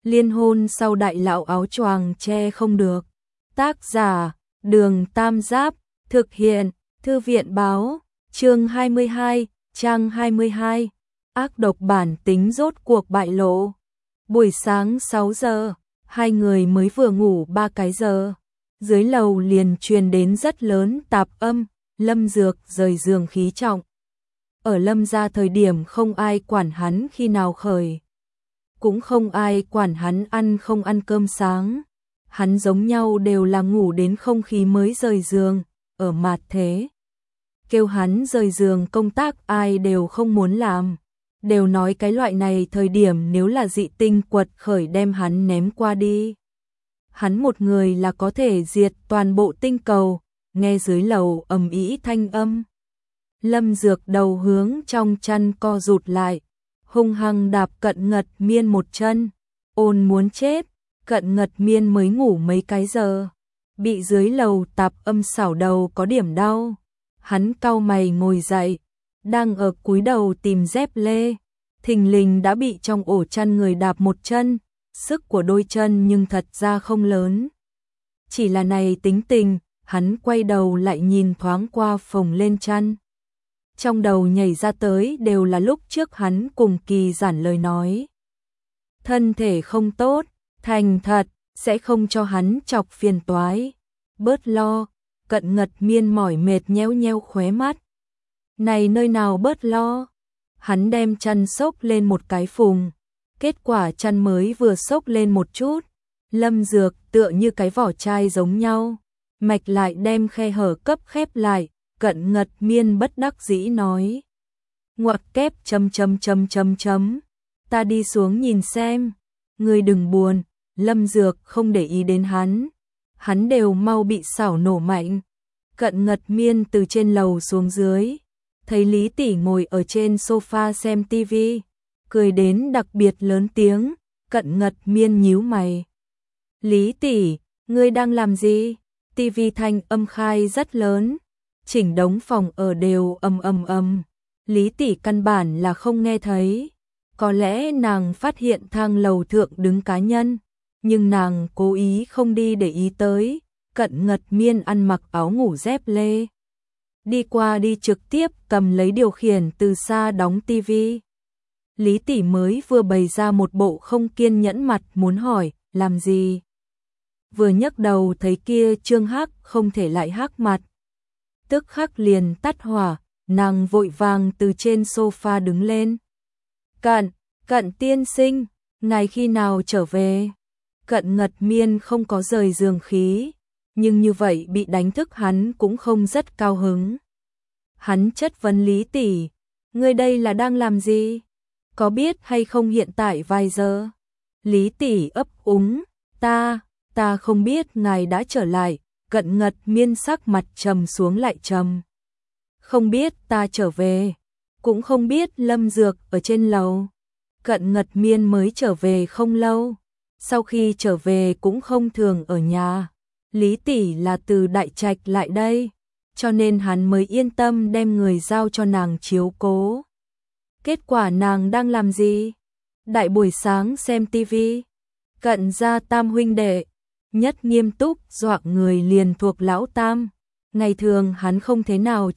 Liên hôn sau đại lão áo choàng che không được. Tác giả, Đường Tam Giáp, thực hiện, Thư viện báo, chương 22, trang 22. Ác độc bản tính rốt cuộc bại lộ. Buổi sáng 6 giờ, hai người mới vừa ngủ 3 cái giờ. Dưới lầu liền truyền đến rất lớn tạp âm, Lâm Dược rời giường khí trọng. Ở Lâm gia thời điểm không ai quản hắn khi nào khởi. Cũng không ai quản hắn ăn không ăn cơm sáng. Hắn giống nhau đều là ngủ đến không khí mới rời giường, ở mặt thế. Kêu hắn rời giường công tác ai đều không muốn làm. Đều nói cái loại này thời điểm nếu là dị tinh quật khởi đem hắn ném qua đi. Hắn một người là có thể diệt toàn bộ tinh cầu, nghe dưới lầu ầm ĩ thanh âm. Lâm Dược đầu hướng trong chăn co rụt lại, hung hăng đạp Cận Ngật Miên một chân, ôn muốn chết, Cận Ngật Miên mới ngủ mấy cái giờ, bị dưới lầu tạp âm xảo đầu có điểm đau. Hắn cau mày ngồi dậy, đang ở cúi đầu tìm dép lê, thình lình đã bị trong ổ chăn người đạp một chân, sức của đôi chân nhưng thật ra không lớn. Chỉ là này tính tình, hắn quay đầu lại nhìn thoáng qua phồng lên chăn. Trong đầu nhảy ra tới đều là lúc trước hắn cùng Kỳ Giản lời nói. Thân thể không tốt, thành thật, sẽ không cho hắn chọc phiền toái. Bớt lo, Cận Ngật Miên mỏi mệt nhéo nhéo khóe mắt. Này nơi nào bớt lo. Hắn đem chăn xốc lên một cái phùng. Kết quả chăn mới vừa xốc lên một chút. Lâm Dược tựa như cái vỏ chai giống nhau. Mạch lại đem khe hở cấp khép lại. Cận Ngật Miên bất đắc dĩ nói. Ngoặc kép ... Ta đi xuống nhìn xem. Ngươi đừng buồn. Lâm Dược không để ý đến hắn. Hắn đều mau bị xảo nổ mạnh. Cận Ngật Miên từ trên lầu xuống dưới. Thấy Lý tỷ ngồi ở trên sofa xem tivi. Cười đến đặc biệt lớn tiếng. Cận Ngật Miên nhíu mày. Lý tỷ, ngươi đang làm gì? Tivi thanh âm khai rất lớn. Chỉnh đống phòng ở đều ầm. Lý tỷ căn bản là không nghe thấy. Có lẽ nàng phát hiện thang lầu thượng đứng cá nhân, nhưng nàng cố ý không đi để ý tới. Cận Ngật Miên ăn mặc áo ngủ dép lê. Đi qua đi trực tiếp cầm lấy điều khiển từ xa đóng tivi. Lý tỷ mới vừa bày ra một bộ không kiên nhẫn mặt muốn hỏi, làm gì? Vừa nhấc đầu thấy kia Trương Hắc không thể lại hắc mặt. Tức khắc liền tắt hỏa, nàng vội vàng từ trên sofa đứng lên. Cận tiên sinh, ngài khi nào trở về? Cận Ngật Miên không có rời giường khí, nhưng như vậy bị đánh thức hắn cũng không rất cao hứng. Hắn chất vấn Lý tỷ, ngươi đây là đang làm gì? Có biết hay không hiện tại vài giờ? Lý tỷ ấp úng, ta không biết ngài đã trở lại. Cận Ngật Miên sắc mặt trầm xuống lại trầm. Không biết ta trở về, cũng không biết Lâm Dược ở trên lầu. Cận Ngật Miên mới trở về không lâu, sau khi trở về cũng không thường ở nhà. Lý tỷ là từ Đại Trạch lại đây, cho nên hắn mới yên tâm đem người giao cho nàng chiếu cố. Kết quả nàng đang làm gì? Đại buổi sáng xem tivi. Cận gia tam huynh đệ nhất nghiêm túc dọa người liền thuộc lão tam. Ngày thường hắn không thế nào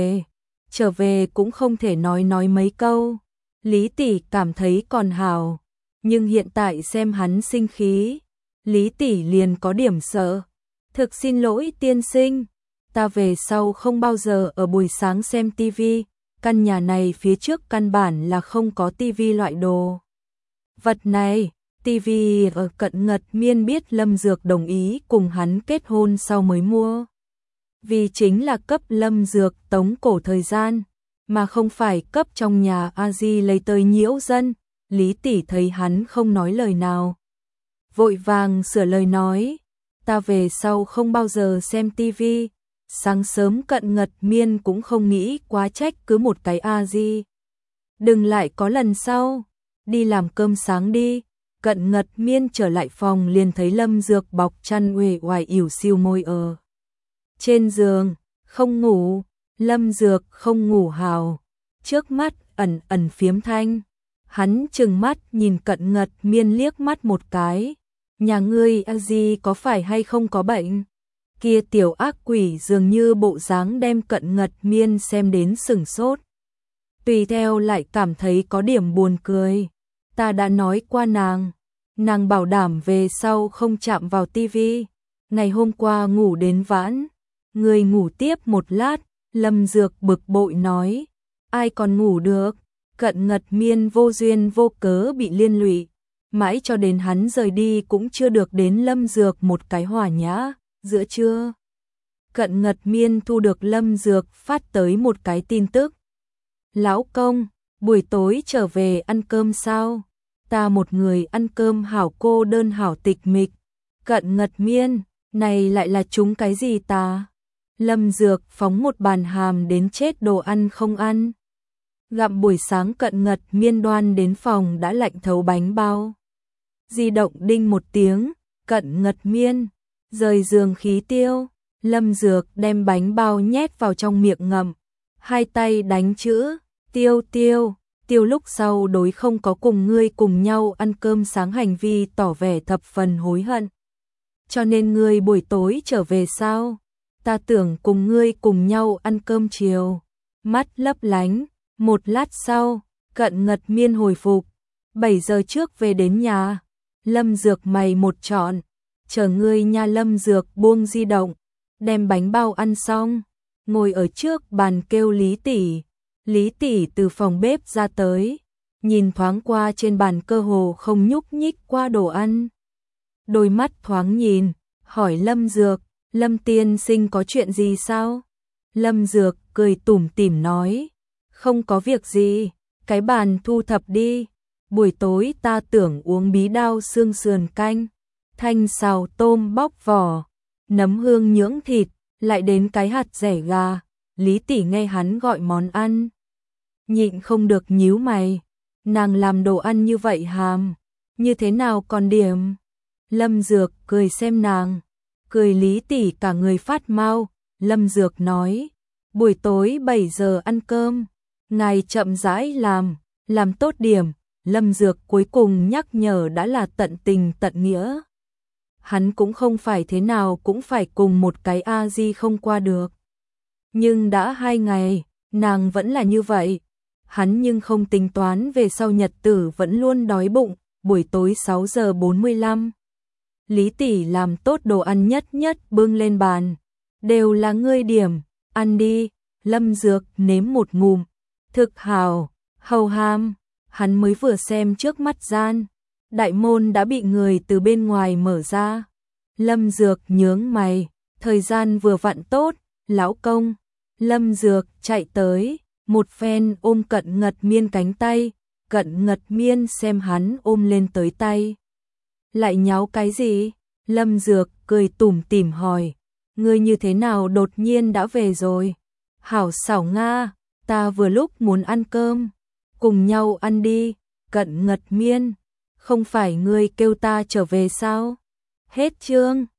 trở về cũng không thể nói mấy câu. Lý tỷ cảm thấy còn hào, nhưng hiện tại xem hắn sinh khí, Lý tỷ liền có điểm sợ. Thực xin lỗi tiên sinh, ta về sau không bao giờ ở buổi sáng xem tivi, căn nhà này phía trước căn bản là không có tivi loại đồ vật này. Tivi ở Cận Ngật Miên biết Lâm Dược đồng ý cùng hắn kết hôn sau mới mua. Vì chính là cấp Lâm Dược tống cổ thời gian, mà không phải cấp trong nhà a di lấy tới nhiễu dân. Lý tỷ thấy hắn không nói lời nào, vội vàng sửa lời nói, ta về sau không bao giờ xem tivi. Sáng sớm Cận Ngật Miên cũng không nghĩ quá trách cứ một cái a di. Đừng lại có lần sau, đi làm cơm sáng đi. Cận Ngật Miên trở lại phòng liền thấy Lâm Dược bọc chăn uể oải ỉu xìu ngồi ở trên giường, không ngủ. Lâm Dược không ngủ hào, trước mắt ẩn phiếm thanh. Hắn trừng mắt nhìn Cận Ngật Miên liếc mắt một cái. Nhà ngươi a di có phải hay không có bệnh? Kia tiểu ác quỷ dường như bộ dáng đem Cận Ngật Miên xem đến sửng sốt. Tùy theo lại cảm thấy có điểm buồn cười. Ta đã nói qua nàng bảo đảm về sau không chạm vào tivi. Ngày hôm qua ngủ đến vãn, người ngủ tiếp một lát, Lâm Dược bực bội nói, ai còn ngủ được? Cận Ngật Miên vô duyên vô cớ bị liên lụy, mãi cho đến hắn rời đi cũng chưa được đến Lâm Dược một cái hòa nhã. Giữa trưa, Cận Ngật Miên thu được Lâm Dược phát tới một cái tin tức. Lão công, buổi tối trở về ăn cơm sao? Ta một người ăn cơm hảo cô đơn hảo tịch mịch. Cận Ngật Miên, này lại là chúng cái gì ta? Lâm Dược phóng một bàn hàm đến chết đồ ăn không ăn. Gặm buổi sáng Cận Ngật Miên đoan đến phòng đã lạnh thấu bánh bao. Di động đinh một tiếng, Cận Ngật Miên rời giường khí tiêu. Lâm Dược đem bánh bao nhét vào trong miệng ngậm, hai tay đánh chữ tiêu lúc sau đối không có cùng ngươi cùng nhau ăn cơm sáng hành vi tỏ vẻ thập phần hối hận. Cho nên ngươi buổi tối trở về sao? Ta tưởng cùng ngươi cùng nhau ăn cơm chiều. Mắt lấp lánh, một lát sau, Cận Ngật Miên hồi phục, 7 giờ trước về đến nhà. Lâm Dược mày một trọn, chờ ngươi nha. Lâm Dược buông di động, đem bánh bao ăn xong, ngồi ở trước bàn kêu Lý tỷ. Lý tỷ từ phòng bếp ra tới, nhìn thoáng qua trên bàn cơ hồ không nhúc nhích qua đồ ăn. Đôi mắt thoáng nhìn, hỏi Lâm Dược, Lâm tiên sinh có chuyện gì sao? Lâm Dược cười tủm tỉm nói, không có việc gì, cái bàn thu thập đi. Buổi tối ta tưởng uống bí đao xương sườn canh, thanh xào tôm bóc vỏ, nấm hương nhưỡng thịt, lại đến cái hạt rẻ gà. Lý tỷ nghe hắn gọi món ăn, nhịn không được nhíu mày, nàng làm đồ ăn như vậy hàm, như thế nào còn điểm? Lâm Dược cười xem nàng, cười Lý tỷ cả người phát mau. Lâm Dược nói, buổi tối 7 giờ ăn cơm, ngài chậm rãi làm tốt điểm. Lâm Dược cuối cùng nhắc nhở đã là tận tình tận nghĩa. Hắn cũng không phải thế nào cũng phải cùng một cái a di không qua được. Nhưng đã 2 ngày, nàng vẫn là như vậy. Hắn nhưng không tính toán về sau nhật tử vẫn luôn đói bụng. Buổi tối 6 giờ 45, Lý tỷ làm tốt đồ ăn nhất bưng lên bàn. Đều là ngươi điểm, ăn đi. Lâm Dược nếm một ngụm, thực hào, hầu ham. Hắn mới vừa xem trước mắt gian, đại môn đã bị người từ bên ngoài mở ra. Lâm Dược nhướng mày, thời gian vừa vặn tốt, lão công. Lâm Dược chạy tới, một phen ôm Cận Ngật Miên cánh tay. Cận Ngật Miên xem hắn ôm lên tới tay, lại nháo cái gì? Lâm Dược cười tủm tỉm hỏi, ngươi như thế nào đột nhiên đã về rồi? Hảo xảo Nga, ta vừa lúc muốn ăn cơm, cùng nhau ăn đi. Cận Ngật Miên, không phải ngươi kêu ta trở về sao? Hết chương.